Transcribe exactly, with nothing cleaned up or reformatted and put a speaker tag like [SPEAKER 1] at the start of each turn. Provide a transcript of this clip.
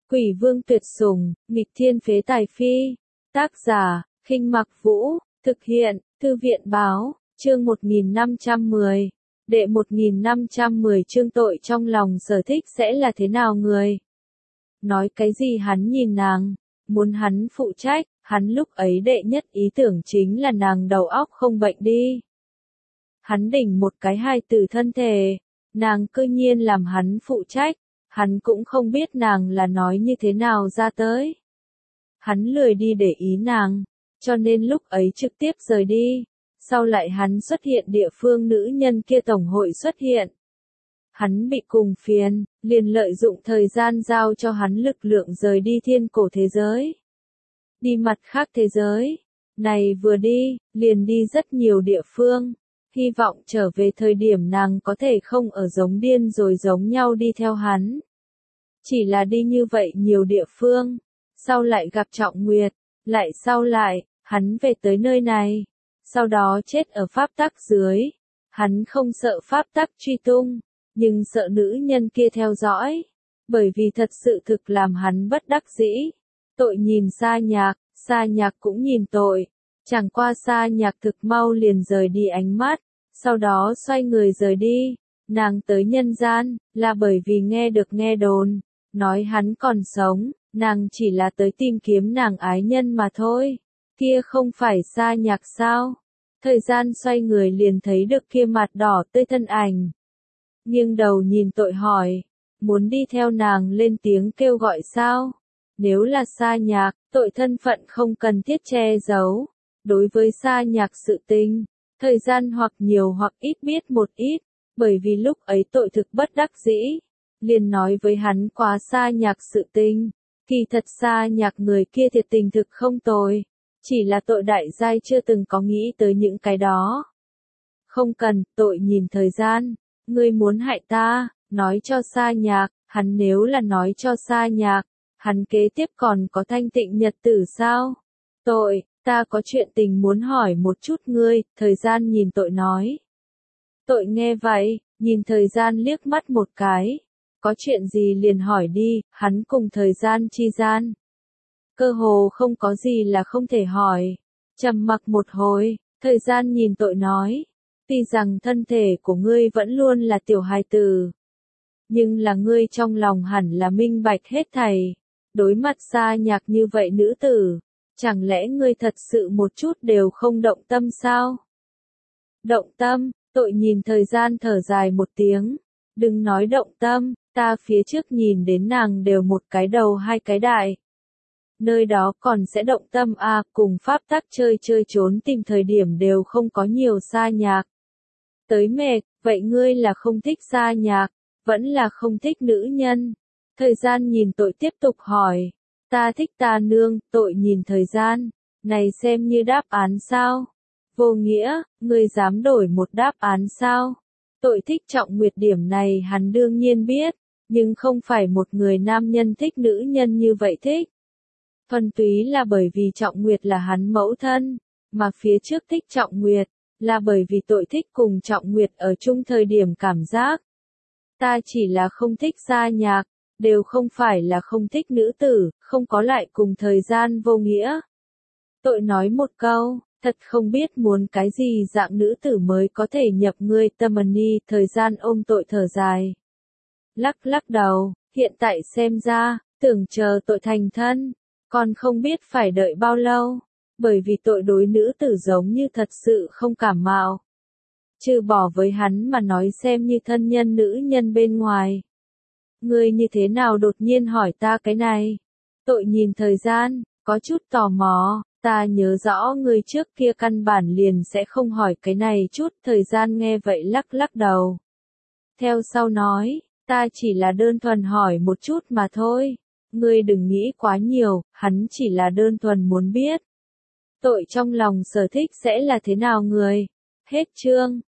[SPEAKER 1] Quỷ vương tuyệt sủng, nghịch thiên phế tài phi. Tác giả, Khinh Mặc Vũ, thực hiện, Thư viện báo, chương một nghìn năm trăm mười. Đệ một nghìn năm trăm mười chương tội trong lòng Sở Thích sẽ là thế nào người? Nói cái gì hắn nhìn nàng, muốn hắn phụ trách, hắn lúc ấy đệ nhất ý tưởng chính là nàng đầu óc không bệnh đi. Hắn đỉnh một cái hài tử thân thể, nàng cư nhiên làm hắn phụ trách, hắn cũng không biết nàng là nói như thế nào ra tới. Hắn lười đi để ý nàng, cho nên lúc ấy trực tiếp rời đi, sau lại hắn xuất hiện địa phương nữ nhân kia tổng hội xuất hiện. Hắn bị cùng phiền, liền lợi dụng thời gian giao cho hắn lực lượng rời đi thiên cổ thế giới. Đi mặt khác thế giới, này vừa đi, liền đi rất nhiều địa phương, hy vọng trở về thời điểm nàng có thể không ở giống điên rồi giống nhau đi theo hắn. Chỉ là đi như vậy nhiều địa phương, sau lại gặp Trọng Nguyệt, lại sau lại, hắn về tới nơi này, sau đó chết ở pháp tắc dưới. Hắn không sợ pháp tắc truy tung, nhưng sợ nữ nhân kia theo dõi, bởi vì thật sự thực làm hắn bất đắc dĩ. Tội nhìn Sa Nhạc, Sa Nhạc cũng nhìn tội, chẳng qua Sa Nhạc thực mau liền rời đi ánh mắt, sau đó xoay người rời đi. Nàng tới nhân gian, là bởi vì nghe được nghe đồn, nói hắn còn sống, nàng chỉ là tới tìm kiếm nàng ái nhân mà thôi. Kia không phải Sa Nhạc sao? Thời gian xoay người liền thấy được kia mặt đỏ tươi thân ảnh. Nghiêng đầu nhìn tội hỏi, muốn đi theo nàng lên tiếng kêu gọi sao? Nếu là Sa Nhạc, tội thân phận không cần thiết che giấu. Đối với Sa Nhạc sự tình, thời gian hoặc nhiều hoặc ít biết một ít, bởi vì lúc ấy tội thực bất đắc dĩ, liền nói với hắn quá Sa Nhạc sự tình. Kỳ thật Sa Nhạc người kia thiệt tình thực không tồi, chỉ là tội đại giai chưa từng có nghĩ tới những cái đó. Không cần, tội nhìn thời gian, ngươi muốn hại ta, nói cho Sa Nhạc, hắn nếu là nói cho Sa Nhạc, hắn kế tiếp còn có thanh tịnh nhật tử sao? Tội, ta có chuyện tình muốn hỏi một chút ngươi, thời gian nhìn tội nói. Tội nghe vậy, nhìn thời gian liếc mắt một cái. Có chuyện gì liền hỏi đi, hắn cùng thời gian chi gian. Cơ hồ không có gì là không thể hỏi. Trầm mặc một hồi, thời gian nhìn tội nói. Tuy rằng thân thể của ngươi vẫn luôn là tiểu hài tử, nhưng là ngươi trong lòng hẳn là minh bạch hết thảy. Đối mặt Sa Nhạc như vậy nữ tử, chẳng lẽ ngươi thật sự một chút đều không động tâm sao? Động tâm, tội nhìn thời gian thở dài một tiếng. Đừng nói động tâm, ta phía trước nhìn đến nàng đều một cái đầu hai cái đại. Nơi đó còn sẽ động tâm à, cùng pháp tắc chơi chơi trốn tìm thời điểm đều không có nhiều Sa Nhạc. Tới mệt, vậy ngươi là không thích Sa Nhạc, vẫn là không thích nữ nhân. Thời gian nhìn tội tiếp tục hỏi, ta thích ta nương, tội nhìn thời gian, này xem như đáp án sao? Vô nghĩa, ngươi dám đổi một đáp án sao? Tội thích Trọng Nguyệt điểm này hắn đương nhiên biết, nhưng không phải một người nam nhân thích nữ nhân như vậy thích. Thuần túy là bởi vì Trọng Nguyệt là hắn mẫu thân, mà phía trước thích Trọng Nguyệt, là bởi vì tội thích cùng Trọng Nguyệt ở chung thời điểm cảm giác. Ta chỉ là không thích Sa Nhạc, đều không phải là không thích nữ tử, không có lại cùng thời gian vô nghĩa. Tội nói một câu, thật không biết muốn cái gì dạng nữ tử mới có thể nhập ngươi tâm ni, thời gian ôm tội thở dài. Lắc lắc đầu, hiện tại xem ra, tưởng chờ tội thành thân, còn không biết phải đợi bao lâu, bởi vì tội đối nữ tử giống như thật sự không cảm mạo. Trừ bỏ với hắn mà nói xem như thân nhân nữ nhân bên ngoài. Ngươi như thế nào đột nhiên hỏi ta cái này? Tội nhìn thời gian, có chút tò mò, ta nhớ rõ ngươi trước kia căn bản liền sẽ không hỏi cái này chút, thời gian nghe vậy lắc lắc đầu. Theo sau nói, ta chỉ là đơn thuần hỏi một chút mà thôi, ngươi đừng nghĩ quá nhiều, hắn chỉ là đơn thuần muốn biết. Tội trong lòng Sở Thích sẽ là thế nào người? Hết chương.